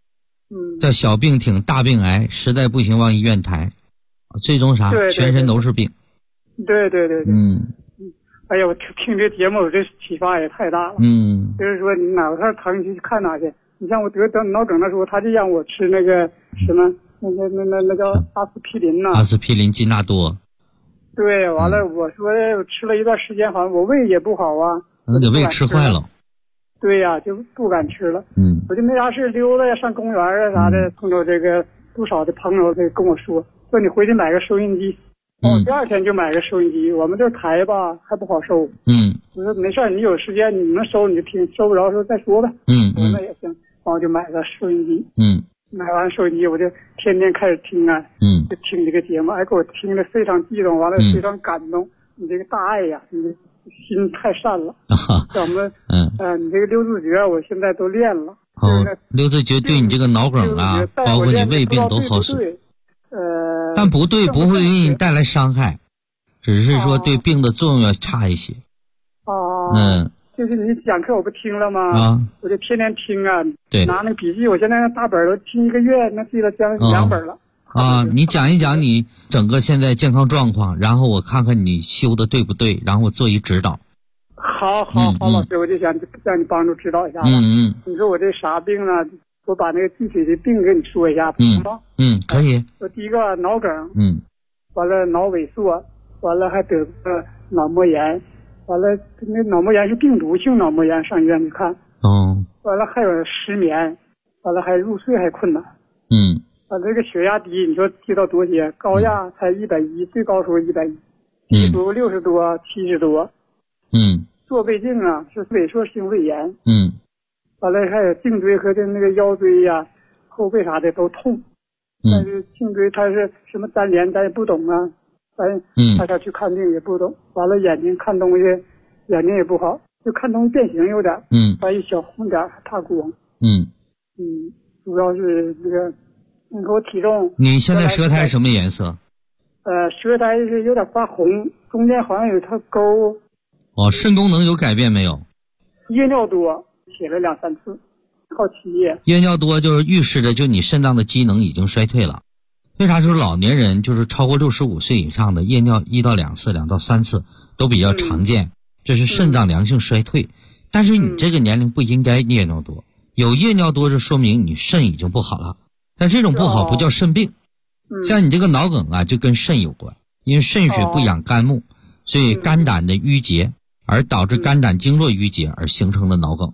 叫小病挺大病癌，实在不行往医院抬，最终啥？全身都是病。 对。哎呀，我听这节目，我这启发也太大了。就是说你哪块疼去看哪去。你像我得脑梗的时候，他就让我吃那个什么，那叫阿司匹林呐。 阿司匹林、金纳多。 对，完了我说我吃了一段时间，好像我胃也不好啊。 那得胃吃坏了。 对呀，就不敢吃了。我就没啥事溜达呀，上公园啊啥的，碰到这个不少的朋友跟我说你回去买个收音机。我第二天就买个收音机，我们这台吧还不好收。我说没事，你有时间你能收你就听，收不着的时候再说呗。我说那也行，我就买个收音机。买完收音机我就天天开始听啊。就听这个节目，给我听得非常激动，完了非常感动。你这个大爱呀，你的心太善了。像我们你这个六字诀，我现在都练了。 六字诀对你这个脑梗啊，包括你胃病都好使。但不对，不会给你带来伤害，只是说对病的作用要差一些。 就是你讲课我不听了吗？我就天天听啊。对，拿那笔记，我现在大本都听1个月，那记了将近2本了。 你讲一讲你整个现在健康状况，然后我看看你修的对不对，然后我做一指导。 好，老师，我就想让你帮助指导一下。你说我这啥病啊？我把那个具体的病给你说一下，行吗？ 可以。 我第一个脑梗，完了脑萎缩，完了还得个脑膜炎，完了那脑膜炎是病毒性脑膜炎，上医院去看。完了还有失眠，完了还入睡还困难。完了这个血压低，你说低到多低？高压才110，最高时候110，低度60多、70多。做胃镜啊，是萎缩性胃炎。完了还有颈椎和那个腰椎呀、后背啥的都痛。但是颈椎它是什么粘连，咱也不懂啊。大家去看病也不懂。完了眼睛看东西，眼睛也不好，就看东西变形有点。完一小红点还怕光。主要是这个，你说我体重。 你现在舌苔什么颜色？ 舌苔是有点发红，中间好像有条沟。 肾功能有改变没有？ 夜尿多。写了2、3次，好奇夜。 夜尿多就是预示着就你肾脏的机能已经衰退了。为啥说老年人就是超过65岁以上的夜尿1到2次、2到3次都比较常见，这是肾脏良性衰退。但是你这个年龄不应该夜尿多，有夜尿多就说明你肾已经不好了。但这种不好不叫肾病，像你这个脑梗啊就跟肾有关，因为肾水不养肝木，所以肝胆的淤结而导致肝胆经络淤结而形成的脑梗。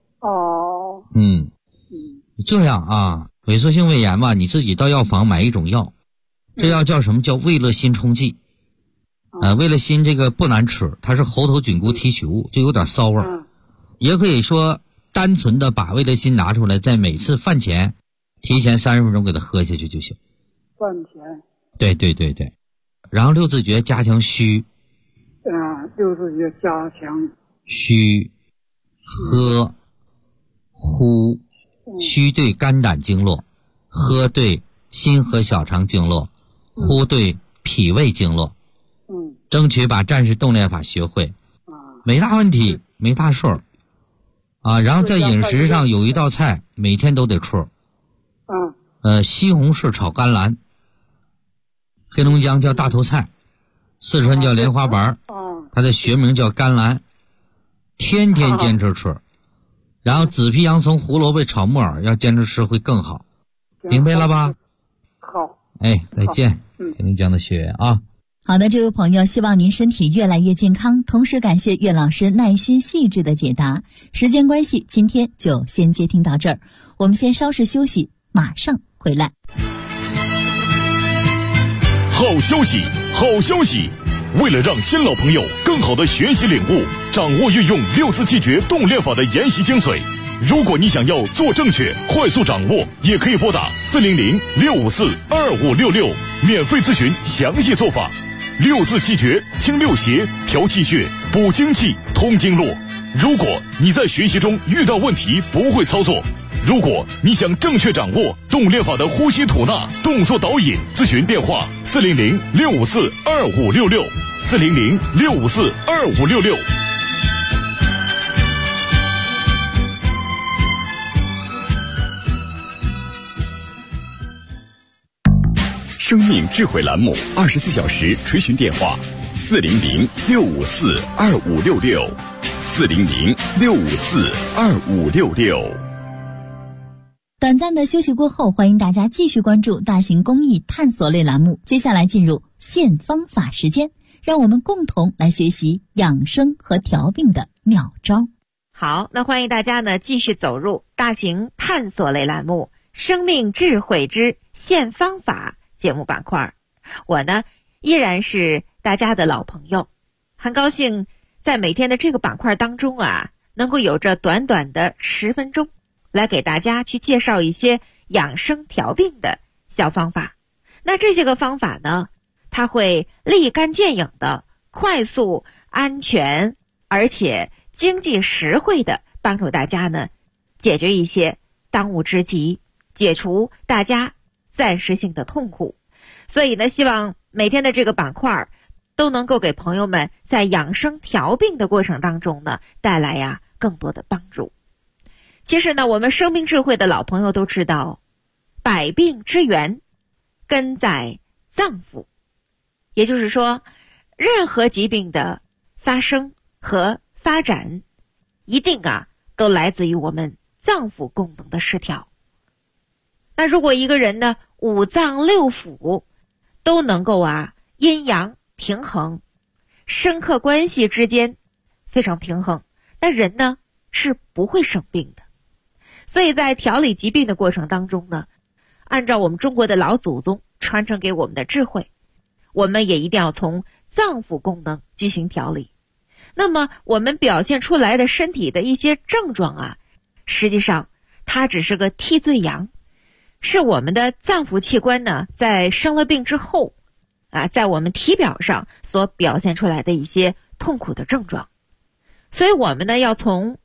这样啊，萎缩性胃炎吧，你自己到药房买一种药，这药叫什么？叫胃乐心冲剂。胃乐心这个不难吃，它是猴头菌菇提取物，就有点骚味儿。也可以说单纯的把胃乐心拿出来，在每次饭前提前30分钟给它喝下去就行。 饭前。 对。然后六字诀加强虚。 六字诀加强虚，喝。呼，虚对肝胆经络，喝对心和小肠经络，呼对脾胃经络。争取把战士动练法学会，没大问题，没大事儿。然后在饮食上有一道菜每天都得吃。西红柿炒甘蓝，黑龙江叫大头菜，四川叫莲花白，它的学名叫甘蓝，天天坚持吃。然后紫皮洋葱、胡萝卜炒木耳要坚持吃会更好，明白了吧？ 好。 再见。黑龙江的学员啊。 好的，这位朋友，希望您身体越来越健康，同时感谢岳老师耐心细致的解答。时间关系，今天就先接听到这儿，我们先稍事休息，马上回来。 好消息，好消息！为了让新老朋友更好的学习领悟、掌握运用六字气诀动练法的研习精髓，如果你想要做正确、快速掌握，也可以拨打400-654-2566免费咨询详细做法。六字气诀清六邪、调气血、补精气、通经络。如果你在学习中遇到问题不会操作，如果你想正确掌握动练法的呼吸吐纳、动作导引，咨询电话400-654-2566，400-654-2566。 生命智慧栏目，24小时垂询电话：400-654-2566，400-654-2566。 短暂的休息过后，欢迎大家继续关注大型公益探索类栏目。接下来进入现方法时间，让我们共同来学习养生和调病的妙招。 好，那欢迎大家呢继续走入大型探索类栏目生命智慧之现方法节目板块。我呢依然是大家的老朋友，很高兴在每天的这个板块当中啊，能够有着短短的10分钟来给大家去介绍一些养生调病的小方法。那这些个方法呢，它会立竿见影的、快速、安全，而且经济实惠的帮助大家呢解决一些当务之急，解除大家暂时性的痛苦。所以呢，希望每天的这个板块都能够给朋友们在养生调病的过程当中呢带来更多的帮助。其实呢，我们生命智慧的老朋友都知道，百病之源根在脏腑，也就是说，任何疾病的发生和发展一定都来自于我们脏腑功能的失调。那如果一个人呢五脏六腑都能够阴阳平衡，生克关系之间非常平衡，那人呢是不会生病的。所以在调理疾病的过程当中呢，按照我们中国的老祖宗传承给我们的智慧，我们也一定要从脏腑功能进行调理。那么我们表现出来的身体的一些症状实际上它只是个替罪羊，是我们的脏腑器官呢在生了病之后在我们体表上所表现出来的一些痛苦的症状。所以我们呢要从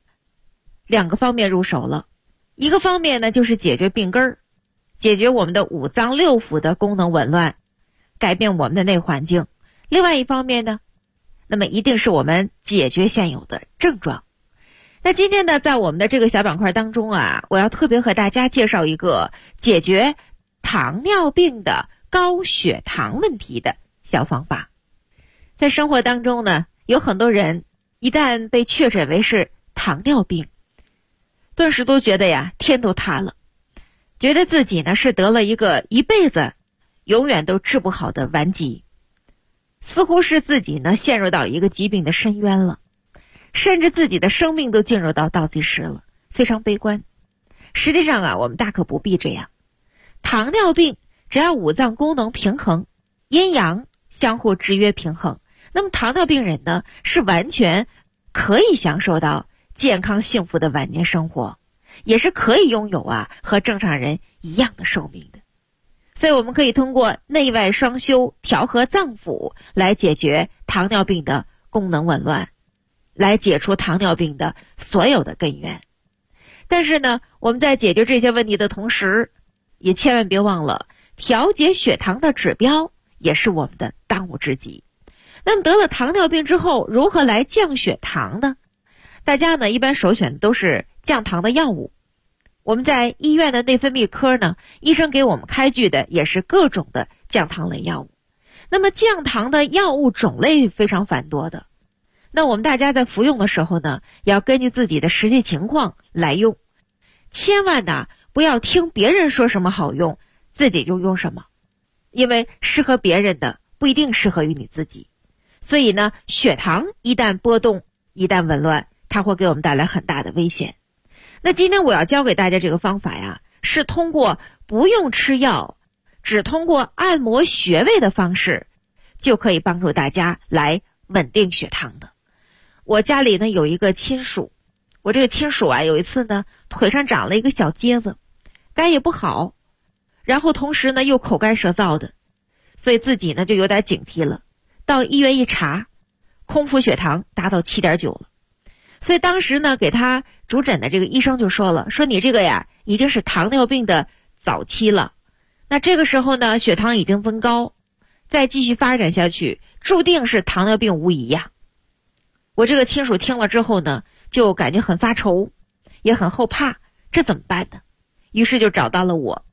2个方面入手了。一个方面呢就是解决病根儿，解决我们的五脏六腑的功能紊乱，改变我们的内环境。另外一方面呢，那么一定是我们解决现有的症状。那今天呢，在我们的这个小板块当中我要特别和大家介绍一个解决糖尿病的高血糖问题的小方法。在生活当中呢，有很多人一旦被确诊为是糖尿病，顿时都觉得天都塌了，觉得自己呢是得了一个一辈子永远都治不好的顽疾，似乎是自己呢陷入到一个疾病的深渊了，甚至自己的生命都进入到倒计时了，非常悲观。实际上我们大可不必这样。糖尿病只要五脏功能平衡，阴阳相互制约平衡，那么糖尿病人呢是完全可以享受到健康幸福的晚年生活，也是可以拥有和正常人一样的寿命的。所以我们可以通过内外双修，调和脏腑，来解决糖尿病的功能紊乱，来解除糖尿病的所有的根源。但是呢，我们在解决这些问题的同时，也千万别忘了调节血糖的指标也是我们的当务之急。那么得了糖尿病之后，如何来降血糖呢？大家呢一般首选的都是降糖的药物。我们在医院的内分泌科呢，医生给我们开具的也是各种的降糖类药物。那么降糖的药物种类非常繁多的，那我们大家在服用的时候呢，要根据自己的实际情况来用，千万不要听别人说什么好用，自己就用什么，因为适合别人的不一定适合于你自己。所以呢，血糖一旦波动，一旦紊乱，它会给我们带来很大的危险。那今天我要教给大家这个方法是通过不用吃药，只通过按摩穴位的方式，就可以帮助大家来稳定血糖的。我家里呢有一个亲属，我这个亲属有一次呢腿上长了一个小疖子，肝也不好，然后同时呢又口干舌燥的，所以自己呢就有点警惕了。到医院一查，空腹血糖达到7.9了。所以当时呢给他主诊的这个医生就说了，说你这个已经是糖尿病的早期了，那这个时候呢血糖已经增高，再继续发展下去注定是糖尿病无疑呀。我这个亲属听了之后呢就感觉很发愁，也很后怕，这怎么办呢？于是就找到了我。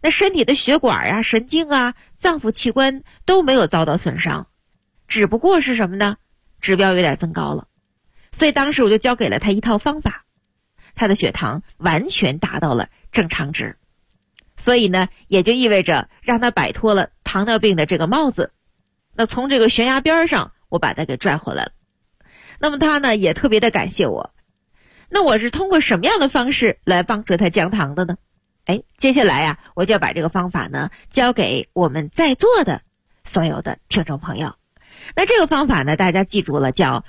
那身体的血管啊、神经啊、脏腑器官都没有遭到损伤，只不过是什么呢？指标有点增高了。所以当时我就教给了他一套方法，他的血糖完全达到了正常值。所以呢，也就意味着让他摆脱了糖尿病的这个帽子。那从这个悬崖边上，我把他给拽回来了。那么他呢，也特别的感谢我。那我是通过什么样的方式来帮助他降糖的呢？接下来我就要把这个方法呢交给我们在座的所有的听众朋友。那这个方法呢，大家记住了，叫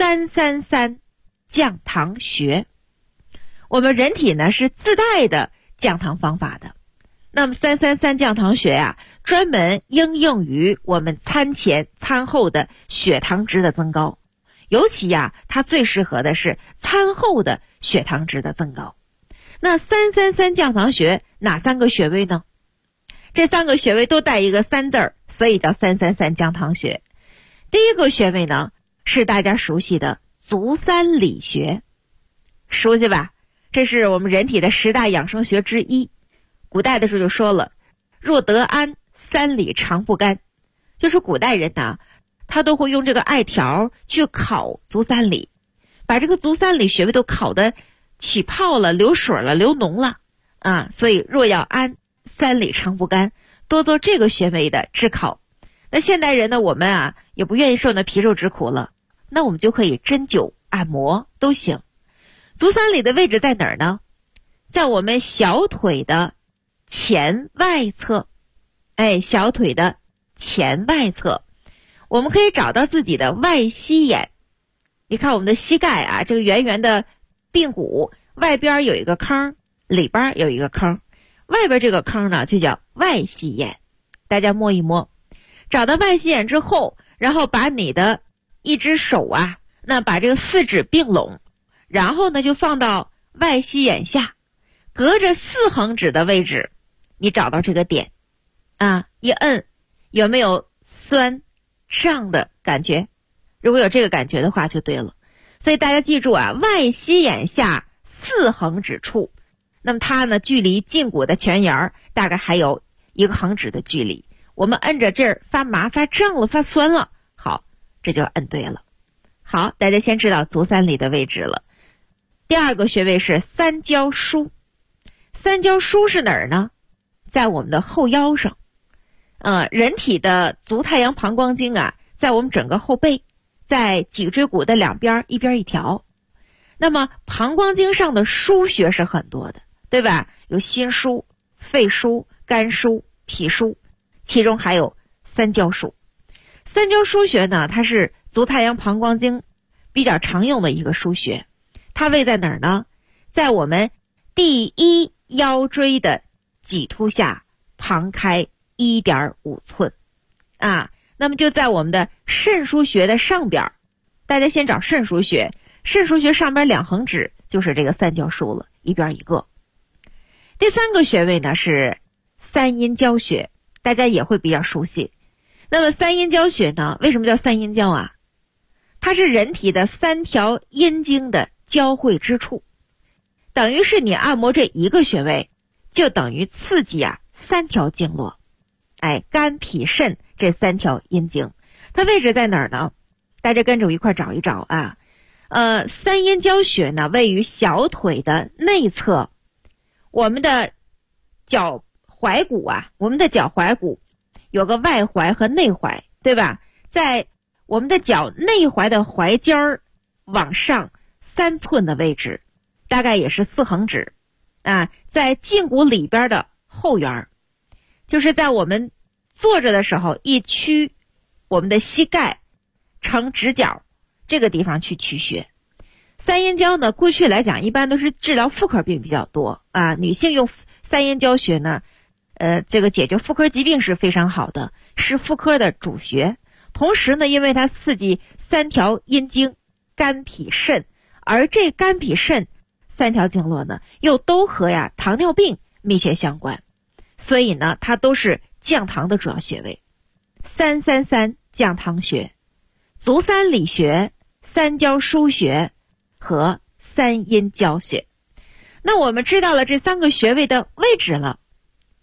333降糖穴。我们人体呢是自带的降糖方法的。那么333降糖穴专门应用于我们餐前餐后的血糖值的增高，尤其它最适合的是餐后的血糖值的增高。那333降糖穴哪3个穴位呢？这3个穴位都带一个3字，所以叫333降糖穴。第一个穴位呢是大家熟悉的足三里穴，熟悉吧？这是我们人体的10大养生穴之一。古代的时候就说了，若得安，三里常不干。就是古代人他都会用这个艾条去烤足三里，把这个足三里穴位都烤得起泡了、流水了、流脓了所以若要安，三里常不干，多做这个穴位的炙烤。那现代人呢，我们也不愿意受那皮肉之苦了，那我们就可以针灸、按摩都行。足三里的位置在哪儿呢？在我们小腿的前外侧。小腿的前外侧，我们可以找到自己的外膝眼。你看我们的膝盖这个圆圆的髌骨外边有一个坑，里边有一个坑，外边这个坑呢就叫外膝眼。大家摸一摸，找到外膝眼之后，然后把你的一只手那把这个4指并拢，然后呢就放到外膝眼下，隔着4横指的位置，你找到这个点一摁，有没有酸胀的感觉？如果有这个感觉的话就对了。所以大家记住外膝眼下4横指处，那么它呢距离胫骨的前沿大概还有1个横指的距离。我们摁着这儿发麻、发胀了、发酸了，好，这就摁对了。好，大家先知道足三里的位置了。第二个穴位是三焦腧。三焦腧是哪儿呢？在我们的后腰上。人体的足太阳膀胱经在我们整个后背，在脊椎骨的两边，一边一条。那么膀胱经上的腧穴是很多的，对吧？有心腧、肺腧、肝腧、脾腧，其中还有三焦腧。三焦腧穴呢，它是足太阳膀胱经比较常用的一个腧穴。它位在哪儿呢？在我们第1腰椎的棘突下旁开1.5寸那么就在我们的肾腧穴的上边。大家先找肾腧穴，肾腧穴上边2横指就是这个三焦腧了，一边一个。第3个穴位呢是三阴交穴，大家也会比较熟悉。那么三阴交穴呢，为什么叫三阴交它是人体的3条阴经的交汇之处，等于是你按摩这一个穴位，就等于刺激3条经络，肝脾肾这3条阴经。它位置在哪儿呢？大家跟着我一块找一找三阴交穴呢位于小腿的内侧，我们的脚踝骨我们的脚踝骨有个外踝和内踝，对吧？在我们的脚内踝的踝尖儿往上3寸的位置，大概也是4横指在胫骨里边的后缘，就是在我们坐着的时候一屈我们的膝盖成直角这个地方去取穴。三阴交呢，过去来讲一般都是治疗妇科病比较多女性用三阴交穴呢这个解决妇科疾病是非常好的，是妇科的主穴。同时呢，因为它刺激3条阴经肝脾肾，而这肝脾肾3条经络呢又都和糖尿病密切相关，所以呢它都是降糖的主要穴位。333降糖穴、足三里穴、三焦腧穴和三阴交穴。那我们知道了这3个穴位的位置了，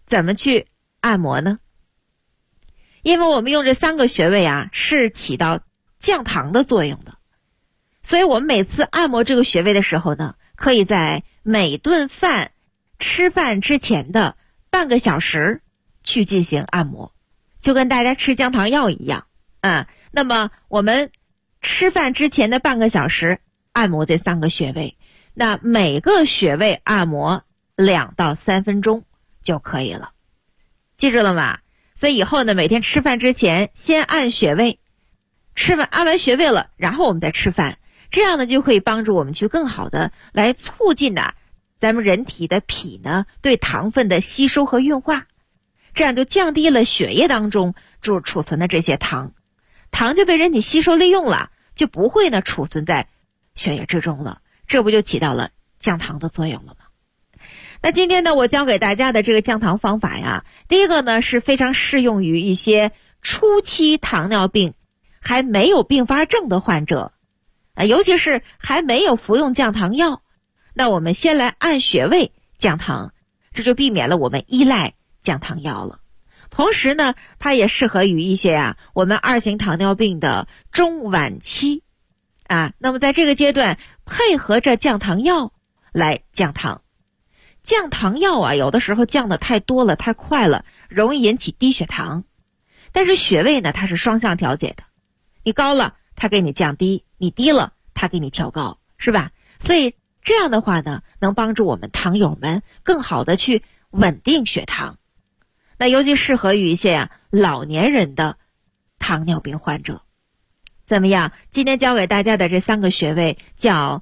怎么去按摩呢？因为我们用这3个穴位啊，是起到降糖的作用的，所以我们每次按摩这个穴位的时候呢，可以在每顿饭吃饭之前的半个小时去进行按摩，就跟大家吃降糖药一样啊。那么我们吃饭之前的半个小时按摩这3个穴位，那每个穴位按摩2到3分钟就可以了，记住了吗？所以以后呢，每天吃饭之前先按穴位，按完穴位了，然后我们再吃饭，这样呢就可以帮助我们去更好的来促进咱们人体的脾呢对糖分的吸收和运化，这样就降低了血液当中储存的这些糖就被人体吸收利用了，就不会呢储存在血液之中了，这不就起到了降糖的作用了吗？那今天呢，我教给大家的这个降糖方法呀，第一个呢是非常适用于一些初期糖尿病还没有并发症的患者尤其是还没有服用降糖药，那我们先来按穴位降糖，这就避免了我们依赖降糖药了。同时呢，它也适合于一些我们2型糖尿病的中晚期那么在这个阶段配合着降糖药来降糖。降糖药有的时候降的太多了太快了，容易引起低血糖，但是穴位呢它是双向调节的，你高了它给你降低，你低了它给你调高，是吧？所以这样的话呢，能帮助我们糖友们更好的去稳定血糖。那尤其适合于一些老年人的糖尿病患者。怎么样？今天教给大家的这3个穴位叫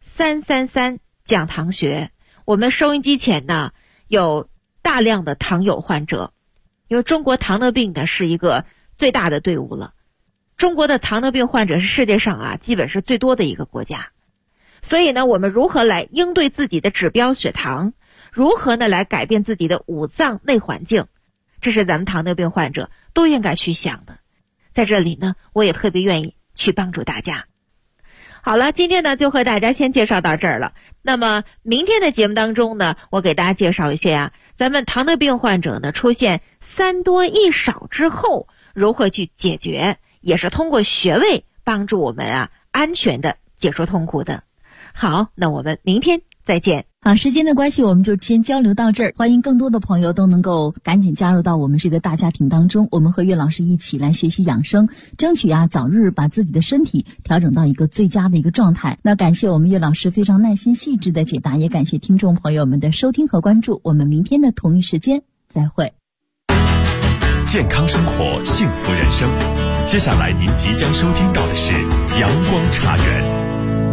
333降糖穴。我们收音机前呢有大量的糖友患者，因为中国糖尿病呢是一个最大的队伍了，中国的糖尿病患者是世界上基本是最多的一个国家，所以呢我们如何来应对自己的指标血糖，如何呢来改变自己的五脏内环境，这是咱们糖尿病患者都应该去想的。在这里呢，我也特别愿意去帮助大家。好了，今天呢就和大家先介绍到这儿了。那么明天的节目当中呢，我给大家介绍一些咱们糖尿病患者呢出现3多1少之后如何去解决，也是通过穴位帮助我们安全的解除痛苦的。好，那我们明天再见。 好，时间的关系我们就先交流到这儿，欢迎更多的朋友都能够赶紧加入到我们这个大家庭当中，我们和岳老师一起来学习养生，争取早日把自己的身体调整到一个最佳的一个状态。那感谢我们岳老师非常耐心细致的解答，也感谢听众朋友们的收听和关注，我们明天的同一时间再会。 健康生活，幸福人生。接下来您即将收听到的是阳光茶园。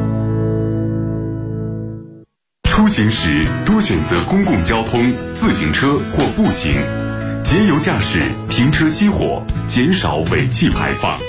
出行时多选择公共交通、自行车或步行，节油驾驶，停车熄火，减少尾气排放。